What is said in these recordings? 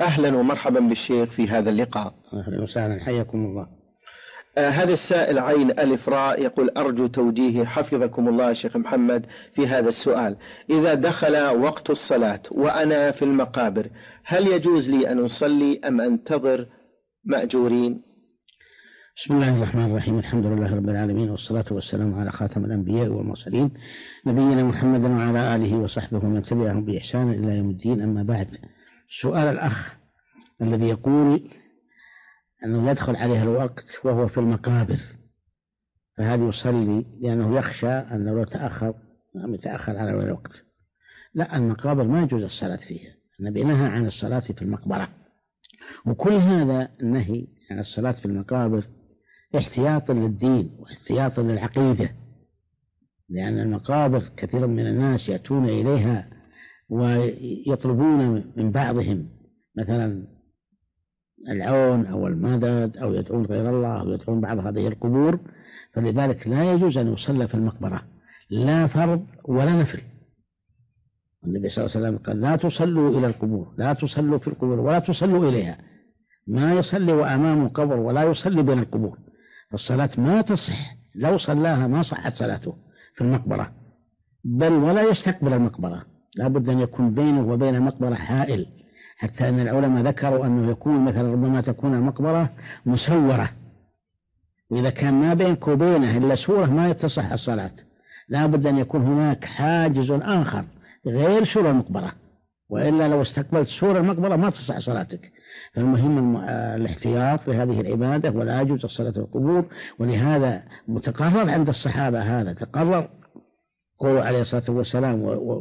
أهلا ومرحبا بالشيخ في هذا اللقاء. أهلا وسهلا، حياكم الله. هذا السائل عين ألف راء يقول: أرجو توجيهي حفظكم الله شيخ محمد في هذا السؤال. إذا دخل وقت الصلاة وأنا في المقابر، هل يجوز لي أن أصلي أم أنتظر مأجورين؟ بسم الله الرحمن الرحيم، الحمد لله رب العالمين، والصلاة والسلام على خاتم الأنبياء والمرسلين نبينا محمد وعلى آله وصحبه ومن تبعهم بإحسان إلى يوم الدين. أما بعد، سؤال الأخ الذي يقول أنه يدخل عليه الوقت وهو في المقابر، فهل يصلي لأنه يخشى أنه لو يتأخر على الوقت؟ لا، المقابر ما يجوز الصلاة فيها، النبي نهى عن الصلاة في المقبرة، وكل هذا النهي عن الصلاة في المقابر احتياطا للدين واحتياطا للعقيدة، لأن المقابر كثير من الناس يأتون إليها ويطلبون من بعضهم مثلا العون أو المدد أو يدعون غير الله أو يدعون بعض هذه القبور، فلذلك لا يجوز أن يصلى في المقبرة لا فرض ولا نفل. النبي صلى الله عليه وسلم قال: لا تصلوا إلى القبور، لا تصلوا في القبور ولا تصلوا إليها، ما يصلي وأمامه قبر ولا يصلي بين القبور، الصلاة ما تصح، لو صلاها ما صحت صلاته في المقبرة، بل ولا يستقبل المقبرة، لا بد أن يكون بينه وبين المقبرة حائل، حتى أن العلماء ذكروا أنه يكون مثلا ربما تكون المقبرة مسورة، وإذا كان ما بينك وبينه إلا سورة ما يتصح الصلاة، لا بد أن يكون هناك حاجز آخر غير سور المقبرة، وإلا لو استقبلت سور المقبرة ما تصح صلاتك. فالمهم الاحتياط لهذه العبادة، ولا يجوز الصلاة في القبور، ولهذا متقرر عند الصحابة، هذا تقرر قولوا عليه الصلاة والسلام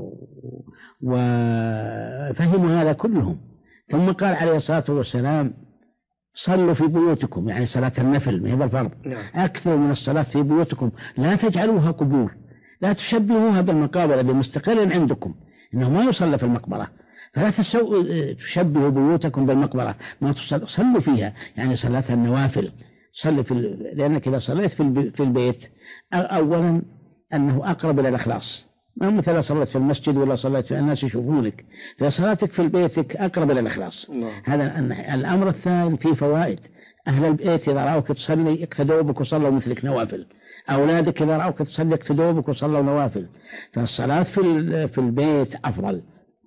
وفهموا هذا كلهم. ثم قال عليه الصلاة والسلام: صلوا في بيوتكم، يعني صلاة النفل ما هي بالفرض، أكثر من الصلاة في بيوتكم، لا تجعلوها قبور، لا تشبهوها بالمقابر بمستقر عندكم، إنه ما يصلى في المقبرة، فلا تشبهوا بيوتكم بالمقبرة، ما صلوا فيها، يعني صلاة النوافل، صلي لأنك إذا صليت في البيت أولا أنه أقرب إلى الإخلاص، ما مثلا صليت في المسجد ولا صليت في الناس يشوفونك، فصلاتك في بيتك أقرب إلى الإخلاص. هذا الأمر الثاني فيه فوائد، أهل البيت إذا رأوك تصلي اقتدوا بك وصلوا مثلك نوافل، أولادك إذا رأوك تصلي اقتدوا بك وصلوا نوافل، فالصلاة في البيت أفضل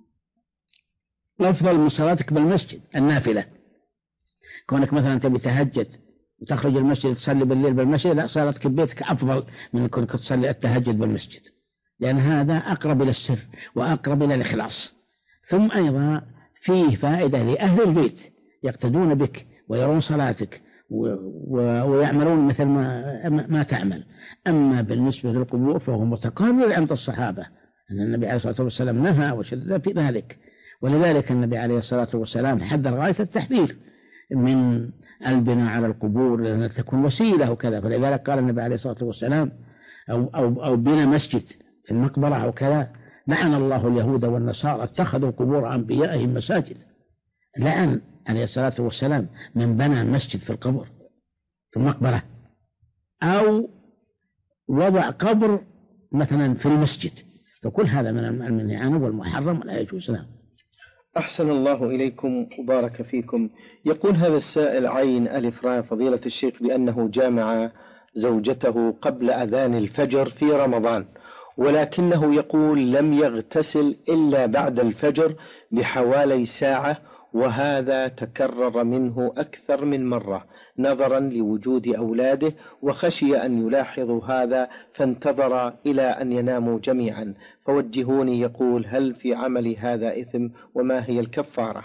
من صلاتك بالمسجد النافلة. كونك مثلا تبي تهجد وتخرج المسجد تصلي بالليل بالمسجد، لا، صلاتك ببيتك أفضل من كونك تصلي التهجد بالمسجد، لأن هذا أقرب إلى السر وأقرب إلى الإخلاص. ثم أيضا فيه فائدة لأهل البيت يقتدون بك ويرون صلاتك ويعملون مثل ما تعمل. أما بالنسبة للقبور فهو متقرر عند الصحابة أن النبي عليه الصلاة والسلام نهى وشدد في ذلك، ولذلك النبي عليه الصلاة والسلام حذر غاية التحذير من البناء على القبور، لأن تكون وسيلة وكذا، فلذلك قال النبي عليه الصلاة والسلام: أو بنى مسجد في المقبرة أو كذا، لعن الله اليهود والنصارى اتخذوا قبور أنبيائهم مساجد. لعن عليه الصلاة والسلام من بنى مسجد في القبر في المقبرة، أو وضع قبر مثلا في المسجد، فكل هذا من المنهي عنه والمحرم ولا يجوز له. أحسن الله إليكم وبارك فيكم. يقول هذا السائل عين ألف راء: فضيلة الشيخ، بأنه جامع زوجته قبل أذان الفجر في رمضان، ولكنه يقول لم يغتسل إلا بعد الفجر بحوالي ساعة، وهذا تكرر منه أكثر من مرة نظرا لوجود أولاده، وخشي أن يلاحظوا هذا فانتظر إلى أن يناموا جميعا، فوجهوني. يقول: هل في عمل هذا إثم وما هي الكفارة؟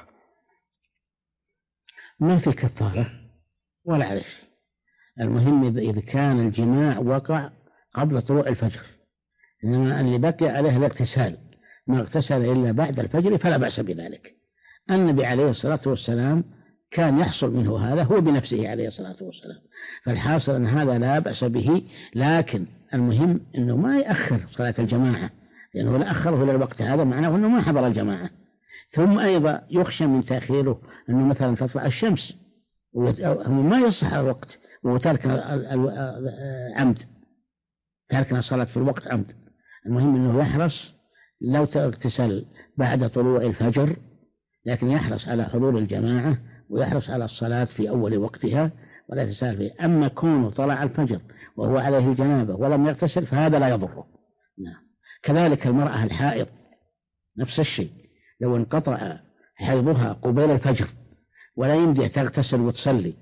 ما في كفارة ولا عليش، المهم إذا كان الجماع وقع قبل طلوع الفجر، إنما اللي بقي عليه الاغتسال، ما اغتسل إلا بعد الفجر فلا بأس بذلك. النبي عليه الصلاة والسلام كان يحصل منه هذا هو بنفسه عليه الصلاة والسلام، فالحاصل أن هذا لا بأس به، لكن المهم أنه ما يأخر صلاة الجماعة، لأنه لا أخره إلى الوقت، هذا معناه أنه ما حضر الجماعة. ثم أيضا يخشى من تأخيره أنه مثلا تطلع الشمس وما يصح الوقت، وتركنا عمد، تركنا الصلاة في الوقت عمد. المهم أنه يحرص لو تغتسل بعد طلوع الفجر لكن يحرص على حضور الجماعة ويحرص على الصلاة في أول وقتها ولا يتساهل فيه. أما كونه طلع الفجر وهو عليه الجنابة ولم يغتسل فهذا لا يضره. نعم. كذلك المرأة الحائض نفس الشيء، لو انقطع حيضها قبيل الفجر ولا يمدي تغتسل وتصلي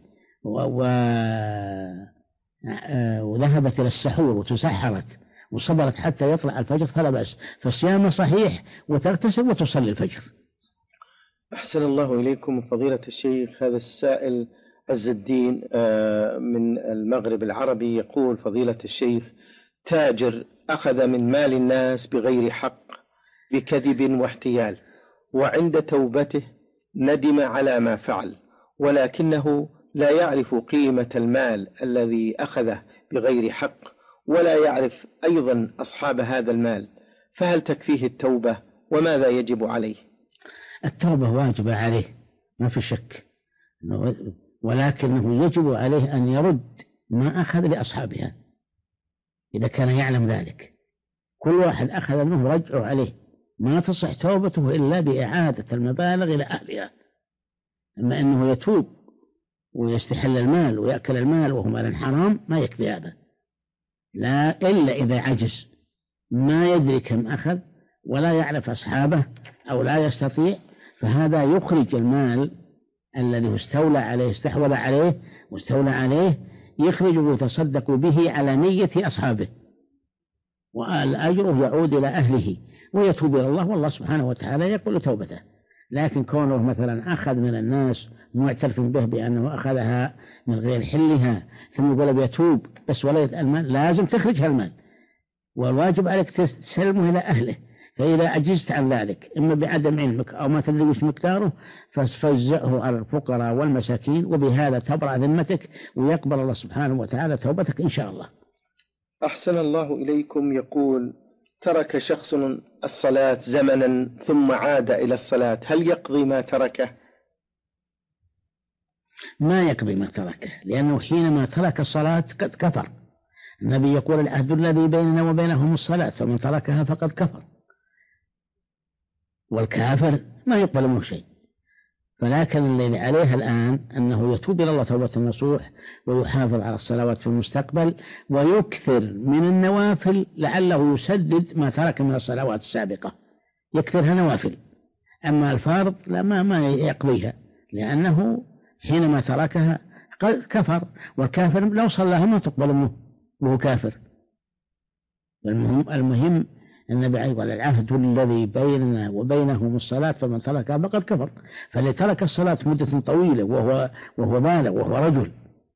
وذهبت إلى السحور وتسحرت وصبرت حتى يطلع الفجر فلا بأس، فالصيام صحيح وتغتسل وتصلي الفجر. أحسن الله إليكم فضيلة الشيخ. هذا السائل عز الدين من المغرب العربي يقول: فضيلة الشيخ، تاجر أخذ من مال الناس بغير حق بكذب واحتيال، وعند توبته ندم على ما فعل، ولكنه لا يعرف قيمة المال الذي أخذه بغير حق، ولا يعرف أيضا أصحاب هذا المال، فهل تكفيه التوبة وماذا يجب عليه؟ التوبة واجبة عليه ما في شك، ولكنه يجب عليه أن يرد ما أخذ لأصحابها إذا كان يعلم ذلك. كل واحد أخذ منه رجعه عليه، ما تصح توبته إلا بإعادة المبالغ إلى أهلها. أما أنه يتوب ويستحل المال ويأكل المال وهو مال حرام ما يكفي هذا، لا إلا إذا عجز ما يدري كم أخذ ولا يعرف أصحابه أو لا يستطيع، فهذا يخرج المال الذي استولى عليه استحوذ عليه واستولى عليه، يخرج ويتصدق به على نية أصحابه، والأجر يعود إلى أهله ويتوب إلى الله، والله سبحانه وتعالى يقبل توبته. لكن كونه مثلا أخذ من الناس معترف به بأنه أخذها من غير حلها ثم يقول بيتوب بس ولا المال، لازم تخرج هالمال والواجب عليك تسلمه إلى أهله. فإذا عجزت عن ذلك إما بعدم علمك أو ما تدري وش مقداره ففزعه على الفقراء والمساكين، وبهذا تبرأ ذمتك ويقبل الله سبحانه وتعالى توبتك إن شاء الله. أحسن الله إليكم. يقول: ترك شخص الصلاة زمنا ثم عاد إلى الصلاة، هل يقضي ما تركه؟ ما يقضي ما تركه، لأنه حينما ترك الصلاة قد كفر. النبي يقول: العهد الذي بيننا وبينهم الصلاة فمن تركها فقد كفر، والكافر ما يقبل منه شيء. فلكن الذي عليه الآن أنه يتوب إلى الله توبة نصوح ويحافظ على الصلوات في المستقبل ويكثر من النوافل لعله يسدد ما ترك من الصلوات السابقة، يكثرها نوافل. أما الفارض لا ما يقضيها، لأنه حينما تركها قد كفر، والكافر لو صلاها ما تقبل منه وهو كافر. المهم النبي يقول: العهد الذي بيننا وبينهم الصلاة فمن تركها فقد كفر. فاللي ترك الصلاة مدة طويلة وهو بالغ وهو رجل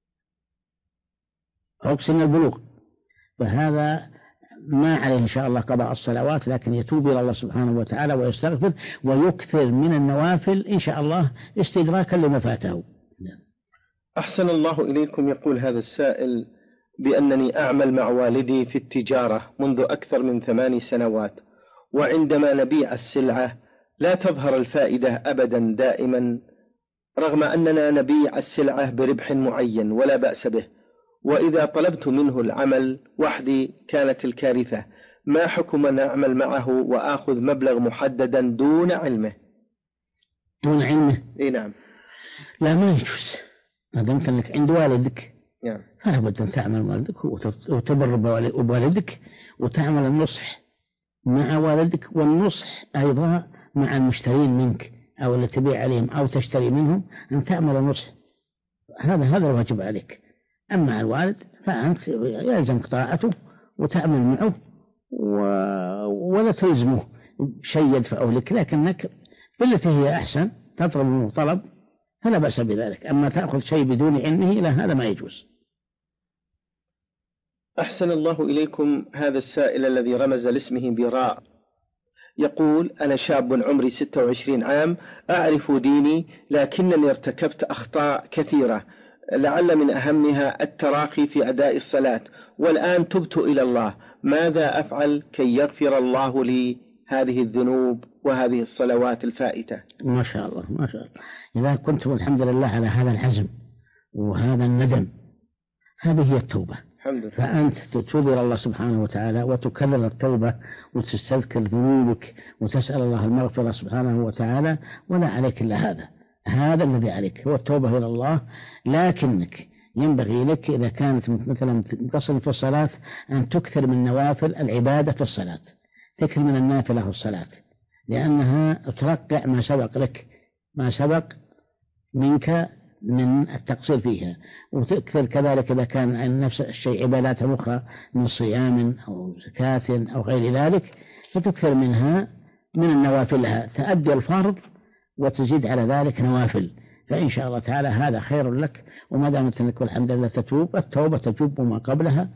فوق سن البلوغ، فهذا ما عليه إن شاء الله قضاء الصلوات، لكن يتوب إلى الله سبحانه وتعالى ويستغفر ويكثر من النوافل إن شاء الله استدراكا لما فاته. أحسن الله إليكم. يقول هذا السائل: بأنني أعمل مع والدي في التجارة منذ أكثر من 8 سنوات، وعندما نبيع السلعة لا تظهر الفائدة أبدا دائما، رغم أننا نبيع السلعة بربح معين ولا بأس به، وإذا طلبت منه العمل وحدي كانت الكارثة. ما حكم أن أعمل معه وآخذ مبلغ محددا دون علمه؟ دون علمه؟ إيه نعم. لا ما يجوز، ما دمت أنك عند والدك نعم فلا بد أن تعمل والدك وتبر بوالدك وتعمل النصح مع والدك، والنصح أيضا مع المشترين منك أو اللي تبيع عليهم أو تشتري منهم، أن تعمل النصح. هذا الواجب عليك. أما الوالد فأنت يلزمك طاعته وتعمل معه ولا تلزمه شيء يدفعه لك، لكنك بالتي هي أحسن تطلب منه طلب فلا بأس بذلك. أما تأخذ شيء بدون علمه لا، هذا ما يجوز. أحسن الله إليكم. هذا السائل الذي رمز لاسمه براء يقول: أنا شاب عمري 26 عام، أعرف ديني لكنني ارتكبت أخطاء كثيرة، لعل من أهمها التراخي في أداء الصلاة، والآن تبت إلى الله، ماذا أفعل كي يغفر الله لي هذه الذنوب وهذه الصلوات الفائتة؟ ما شاء الله ما شاء الله. إذا كنتم الحمد لله على هذا العزم وهذا الندم، هذه هي التوبة. الحمد لله. فأنت تتوب إلى الله سبحانه وتعالى وتكرر التوبة وتستذكر ذنوبك وتسأل الله المغفرة سبحانه وتعالى، ولا عليك إلا هذا الذي عليك هو التوبة إلى الله. لكنك ينبغي لك إذا كانت مثلا مقصر في الصلاة أن تكثر من نوافل العبادة في الصلاة، تكثر من النافلة في الصلاة، لأنها ترقع ما سبق لك، ما سبق منك من التقصير فيها. وتكثر كذلك إذا كان نفس الشيء عبادات أخرى من صيام أو زكاة أو غير ذلك، فتكثر منها من النوافل لها، تؤدي الفرض وتزيد على ذلك نوافل، فإن شاء الله تعالى هذا خير لك. وما دامت أنك الحمد لله تتوب، التوبة تجب ما قبلها.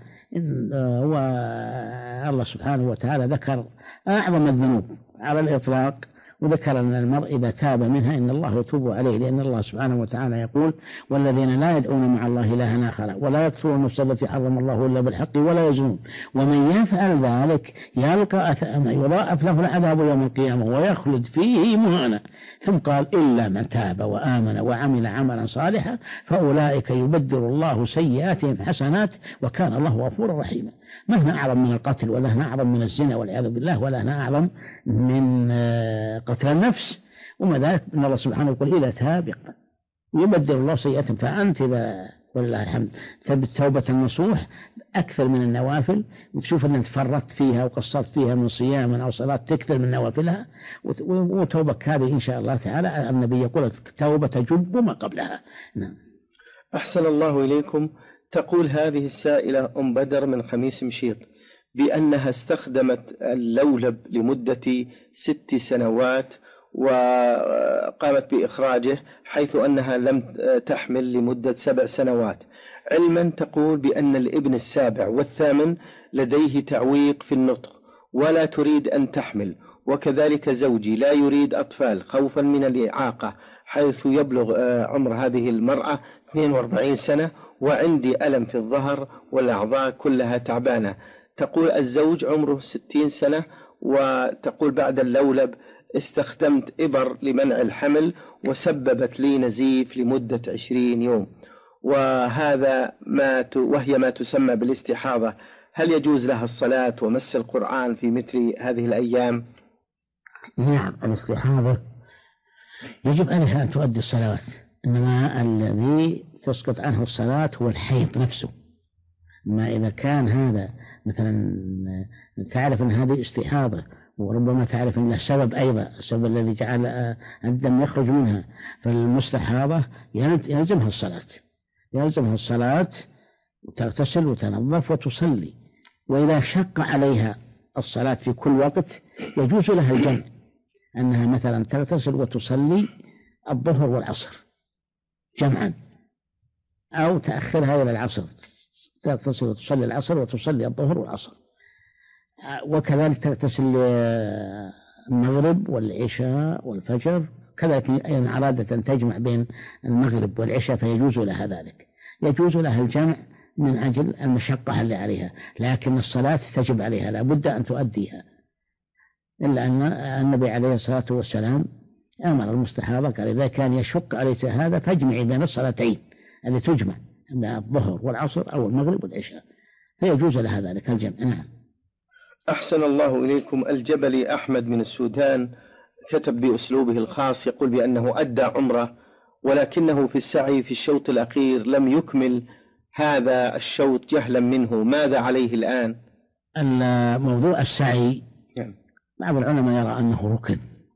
والله سبحانه وتعالى ذكر أعظم الذنوب على الإطلاق، وذكر أن المرء إذا تاب منها إن الله يتوب عليه، لأن الله سبحانه وتعالى يقول: والذين لا يدعون مع الله إلها آخر ولا يقتلون النفس التي حرم الله إلا بالحق ولا يزنون ومن يفعل ذلك يلقى أثاما يضاعف له العذاب يوم القيامة ويخلد فيه مهانا. ثم قال: إلا من تاب وآمن وعمل عملا صالحا فأولئك يبدل الله سيئاتهم حسنات وكان الله غفورا رحيما. ما هنا أعظم من القتل، ولا هنا أعظم من الزنا والعياذ بالله، ولا هنا أعظم من قتل النفس. وما ذلك أن الله سبحانه يقول: إذا تاب يبدل الله سيئاتهم. فأنت إذا ولله الحمد توبة النصوح أكثر من النوافل، وتشوف أن تفرطت فيها وقصرت فيها من صيام أو صلاة، تكثر من نوافلها، وتوبك هذه إن شاء الله تعالى النبي يقول: توبة تجب ما قبلها. نعم. أحسن الله إليكم. تقول هذه السائلة أم بدر من خميس مشيط بأنها استخدمت اللولب لمدة 6 سنوات وقامت بإخراجه، حيث أنها لم تحمل لمدة 7 سنوات، علما تقول بأن الابن السابع والثامن لديه تعويق في النطق ولا تريد أن تحمل، وكذلك زوجي لا يريد أطفال خوفا من الإعاقة، حيث يبلغ عمر هذه المرأة 42 سنة، وعندي ألم في الظهر والأعضاء كلها تعبانة. تقول الزوج عمره 60 سنة، وتقول بعد اللولب استخدمت إبر لمنع الحمل وسببت لي نزيف لمدة 20 يوم، وهي ما تسمى بالاستحاضة. هل يجوز لها الصلاة ومس القرآن في مثل هذه الأيام؟ نعم، الاستحاضة يجب عليها أن تؤدي الصلوات، إنما الذي تسقط عنه الصلاة هو الحيض نفسه. ما إذا كان هذا مثلا تعرف أن هذه استحاضة، وربما تعرف أن له سبب أيضا، السبب الذي جعل الدم يخرج منها، فالمستحاضة يلزمها الصلاة وتغتسل وتنظف وتصلي. وإذا شق عليها الصلاة في كل وقت يجوز لها الجمع، أنها مثلا تغتسل وتصلي الظهر والعصر جمعا، أو تأخرها إلى العصر، تغتسل وتصلي العصر وتصلي الظهر والعصر، وكذلك تغتسل المغرب والعشاء والفجر. كذلك إن أرادت أن تجمع بين المغرب والعشاء فيجوز لها ذلك، يجوز لها الجمع من أجل المشقة اللي عليها، لكن الصلاة تجب عليها، لا بد أن تؤديها. إلا أن النبي عليه الصلاة والسلام أمر المستحاضة قال: إذا كان يشق عليك هذا فاجمعي بين الصلاتين التي تجمع الظهر والعصر أو المغرب والعشاء، فيجوز لها ذلك الجمع. نعم. أحسن الله إليكم. الجبلي أحمد من السودان كتب بأسلوبه الخاص، يقول بأنه أدى عمره ولكنه في السعي في الشوط الأخير لم يكمل هذا الشوط جهلا منه، ماذا عليه الآن؟ موضوع السعي بعض العلماء يرى أنه ركن،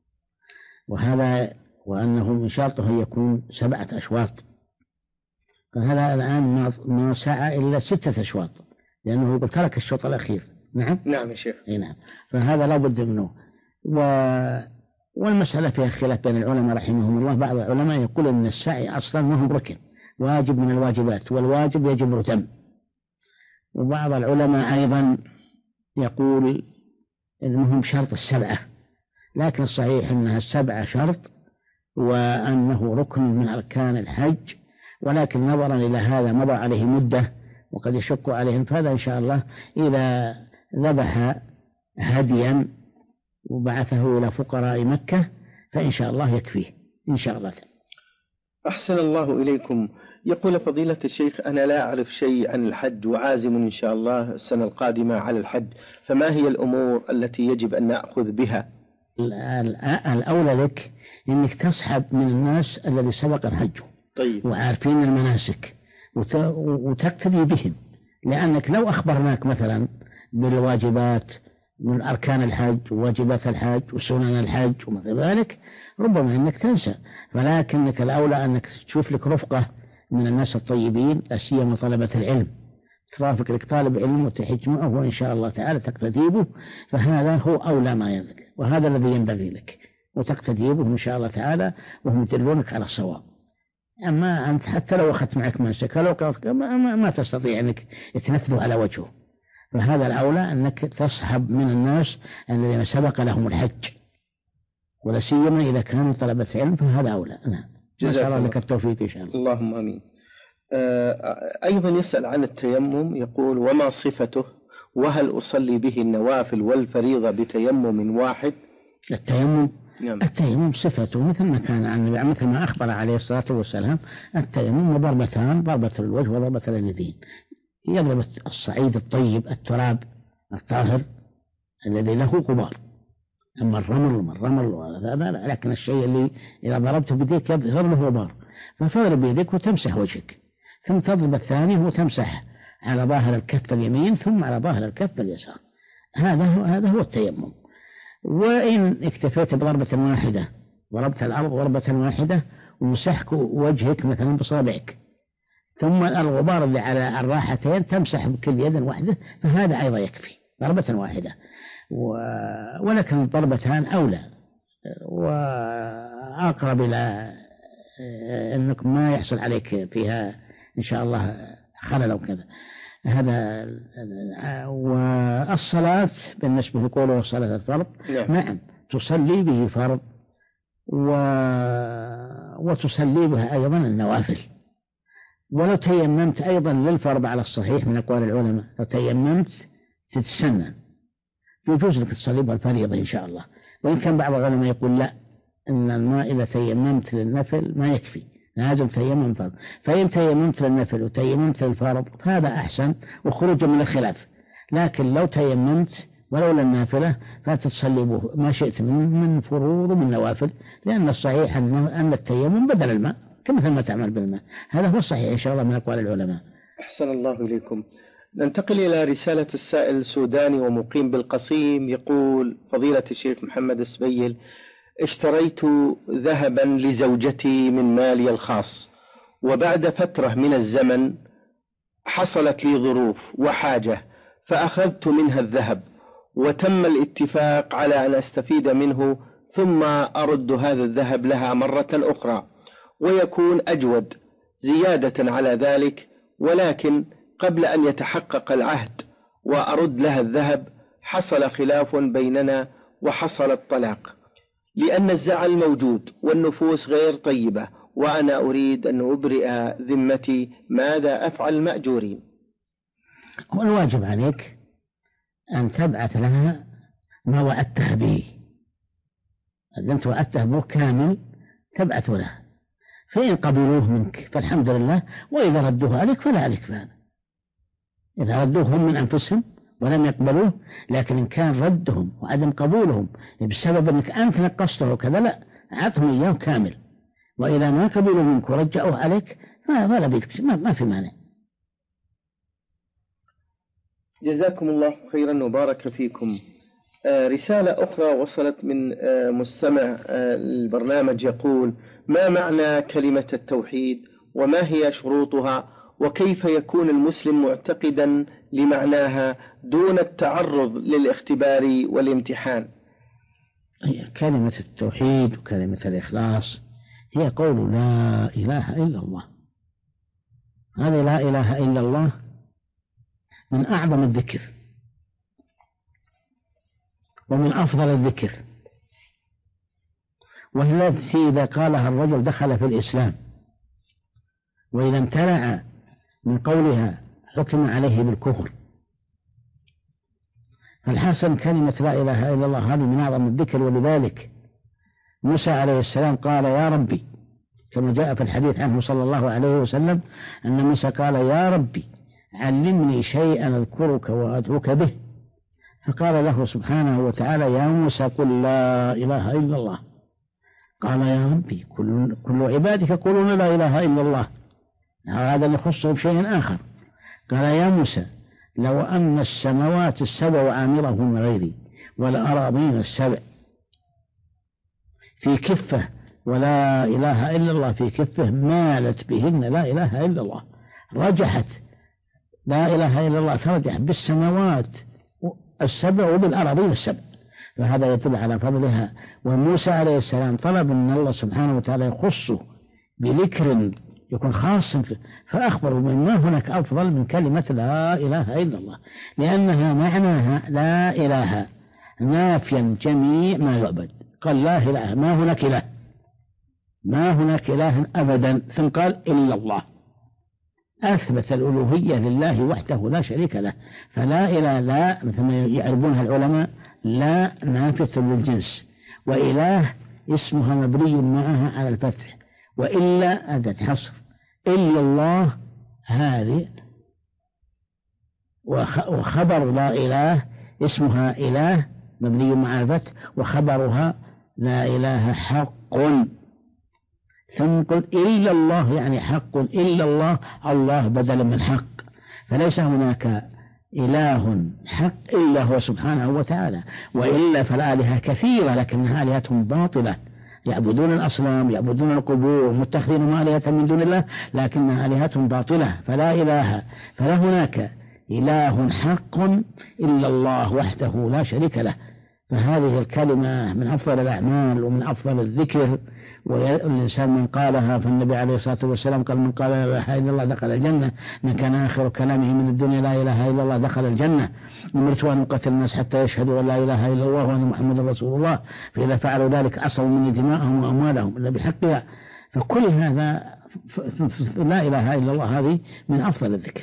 وأنه من شرطه أن يكون 7 أشواط، فهذا الآن ما سعى إلا 6 أشواط، لأنه يقول ترك الشوط الأخير. نعم يا شيخ. نعم، فهذا لا بد منه. والمسألة فيها خلاف بين العلماء رحمهم الله. بعض العلماء يقول أن السعي أصلا ما هو ركن، واجب من الواجبات، والواجب يجب دم. وبعض العلماء أيضا يقول إنهم شرط 7، لكن الصحيح أنها 7 شرط، وأنه ركن من أركان الحج، ولكن نظرا إلى هذا مضى عليه مدة وقد يشق عليهم، فهذا إن شاء الله إذا ذبح هديا وبعثه إلى فقراء مكة فإن شاء الله يكفيه إن شاء الله. أحسن الله إليكم. يقول فضيلة الشيخ: أنا لا أعرف شيء عن الحج وعازم إن شاء الله السنة القادمة على الحج، فما هي الأمور التي يجب أن نأخذ بها؟ الأولى لك أنك تصحب من الناس الذي سبق الحج طيب. وعارفين المناسك وتقتدي بهم، لأنك لو أخبرناك مثلا بالواجبات من أركان الحج وواجبات الحج وسنن الحج وما غير ذلك ربما أنك تنسى، ولكنك الأولى أنك تشوف لك رفقة من الناس الطيبين، لا سيما طلبة العلم، ترافق لك طالب علم وتحج معه وإن شاء الله تعالى تقتدي به، فهذا هو أولى ما ينبغي، وهذا الذي ينبغي لك، وتقتدي به إن شاء الله تعالى وهم يدلونك على الصواب. أما أنت حتى لو أخذت معك منسك ما تستطيع أنك تنفذه على وجهه، فهذا الأولى أنك تصحب من الناس الذين سبق لهم الحج، ولا سيما إذا كانوا طلبة علم، فهذا أولى. نعم. جزاك الله لك التوفيق إن شاء الله. اللهم آمين. أيضا يسأل عن التيمم، يقول: وما صفته؟ وهل أصلي به النوافل والفريضة بتيمم واحد؟ التيمم نعم. التيمم صفته مثل ما كان عن النبي، مثل ما أخبر عليه الصلاة والسلام: التيمم ضربتان، ضربة الوجه وضربة اليدين. يضرب الصعيد الطيب التراب الطاهر الذي له غبار، أما الرمل لكن الشيء اللي إذا ضربته بيديك يظهر له غبار، فتضرب بيدك وتمسح وجهك، ثم تضرب الثاني وتمسح على ظاهر الكف اليمين ثم على ظاهر الكف اليسار. هذا هو التيمم. وإن اكتفيت بضربة واحدة، ضربت الأرض ضربة واحدة ومسحك وجهك مثلا بصابعك، ثم الغبار اللي على الراحتين تمسح بكل يد واحدة، فهذا أيضا يكفي ضربة واحدة. ولكن الضربتان أولى وأقرب إلى أنك ما يحصل عليك فيها إن شاء الله خلل أو كذا. هذا. والصلاة بالنسبة لقوله صلاة الفرض، نعم تصلي به فرض وتصلي بها أيضا النوافل. ولو تيممت أيضا للفرض على الصحيح من أقوال العلماء، لو تيممت تتسنن، يجوز لك تصلي بها الفريضة إن شاء الله. وإن كان بعض العلماء يقول لا، إن الماء إذا تيممت للنفل ما يكفي، لازم تيمم فرض. فإن تيممت للنفل وتيممت للفرض هذا أحسن وخروجا من الخلاف. لكن لو تيممت ولو للنافلة فتصلي به ما شئت من فروض ومن نوافل، لأن الصحيح أن التيمم بدل الماء كمثل ما تعمل بالماء. هذا هو الصحيح إن شاء الله من أقوال العلماء. أحسن الله إليكم. ننتقل إلى رسالة السائل سوداني ومقيم بالقصيم، يقول: فضيلة الشيخ محمد السبيل، اشتريت ذهبا لزوجتي من مالي الخاص، وبعد فترة من الزمن حصلت لي ظروف وحاجة فأخذت منها الذهب، وتم الاتفاق على أن أستفيد منه ثم أرد هذا الذهب لها مرة أخرى ويكون أجود زيادة على ذلك، ولكن قبل أن يتحقق العهد وأرد لها الذهب حصل خلاف بيننا وحصل الطلاق، لأن الزعل موجود والنفوس غير طيبة، وأنا أريد أن أبرئ ذمتي، ماذا أفعل مأجورين؟ والواجب عليك أن تبعث لها ما وعدتها به، إذا أنت وعدتها به كامل تبعث لها، فإن قبلوه منك فالحمد لله، وإذا ردوه عليك فلا عليك فهذا. إذا ردوه هم من أنفسهم ولم يقبلوه، لكن إن كان ردهم وعدم قبولهم بسبب أنك أنت نقصته وكذا، لا، عطهم إياه كامل، وإذا ما قبلوا منك ورجعوه عليك فلا بيتك، ما في مانع. جزاكم الله خيرا وبارك فيكم. رسالة أخرى وصلت من مستمع البرنامج، يقول: ما معنى كلمة التوحيد وما هي شروطها، وكيف يكون المسلم معتقدا لمعناها دون التعرض للاختبار والامتحان؟ كلمة التوحيد وكلمة الإخلاص هي قول لا إله إلا الله. هذه لا إله إلا الله من أعظم الذكر ومن أفضل الذكر، وهي التي إذا قالها الرجل دخل في الإسلام، وإذا امتنع من قولها حكم عليه بالكفر. فالحاصل كلمة لا إله إلا الله هذه من أعظم الذكر، ولذلك موسى عليه السلام قال: يا ربي كما جاء في الحديث عنه صلى الله عليه وسلم أن موسى قال: يا ربي علمني شيئا أذكرك وأدعوك به، فقال له سبحانه وتعالى: يا موسى قل لا إله إلا الله. قال: يا ربي كل عبادك يقولون لا إله إلا الله، هذا اللي يخصه بشيء آخر. قال: يا موسى لو أن السماوات السبع وعامرهن غيري والأراضين السبع في كفة ولا إله إلا الله في كفة مالت بهن لا إله إلا الله، رجحت لا إله إلا الله ترجح بالسماوات السبع وبالأراضين السبع، فهذا يدل على فضلها. وموسى عليه السلام طلب أن الله سبحانه وتعالى يخصه بذكر يكون خاص فأخبروا من ما هناك أفضل من كلمة لا إله إلا الله، لأنها معناها لا إله نافيا جميع ما يعبد. قال: لا إله، ما هناك إله، ما هناك إله أبدا. ثم قال: إلا الله، أثبت الألوهية لله وحده لا شريك له. فلا إله لا مثل ما يعربونها العلماء لا نافية للجنس، وإله اسمها مبني معها على الفتح، وإلا أدت حصر. إلا الله هذه وخبر لا إله اسمها إله مبني مع الفتح، وخبرها لا إله حق. ثم قلت إلا الله يعني حق، إلا الله، الله بدلا من حق، فليس هناك إله حق إلا هو سبحانه وتعالى. وإلا فالآلهة كثيرة لكنها آلهتهم باطلة، يعبدون الأصنام، يعبدون القبور، متخذين آلهة من دون الله لكنها آلهتهم باطلة. فلا إله، فلا هناك إله حق إلا الله وحده لا شريك له. فهذه الكلمة من أفضل الأعمال ومن أفضل الذكر، والإنسان من قالها، فالنبي عليه الصلاة والسلام قال: من قال لا إله إلا الله دخل الجنة، من كان آخر كلامه من الدنيا لا إله إلا الله دخل الجنة. أمرت أن أقاتل الناس حتى يشهدوا أن لا إله إلا الله وأن محمد رسول الله، فإذا فعلوا ذلك عصموا مني دماءهم وأموالهم إلا بحقها. فكل هذا لا إله إلا الله هذه من أفضل الذكر.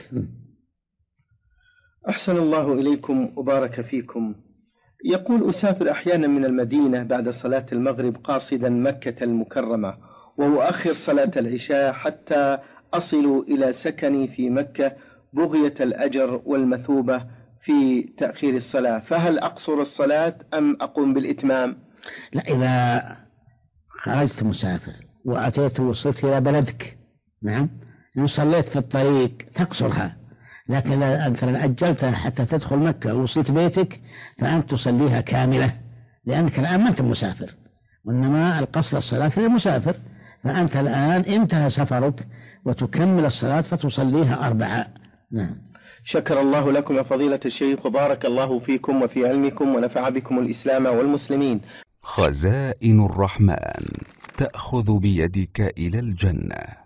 أحسن الله إليكم وبارك فيكم. يقول: أسافر أحيانا من المدينة بعد صلاة المغرب قاصدا مكة المكرمة، وأؤخر صلاة العشاء حتى أصل إلى سكني في مكة بغية الأجر والمثوبة في تأخير الصلاة، فهل أقصر الصلاة أم أقوم بالإتمام؟ لا، إذا خرجت مسافر وأتيت ووصلت إلى بلدك، نعم، إن صليت في الطريق تقصرها، لكن مثلا أجلتها حتى تدخل مكة ووصلت بيتك فأنت تصليها كاملة، لأنك الآن ما أنت مسافر، وإنما القصر الصلاة للمسافر. فأنت الآن انتهى سفرك وتكمل الصلاة فتصليها 4. نعم. شكر الله لكم يا فضيلة الشيخ، وبارك الله فيكم وفي علمكم، ونفع بكم الإسلام والمسلمين. خزائن الرحمن تأخذ بيدك إلى الجنة.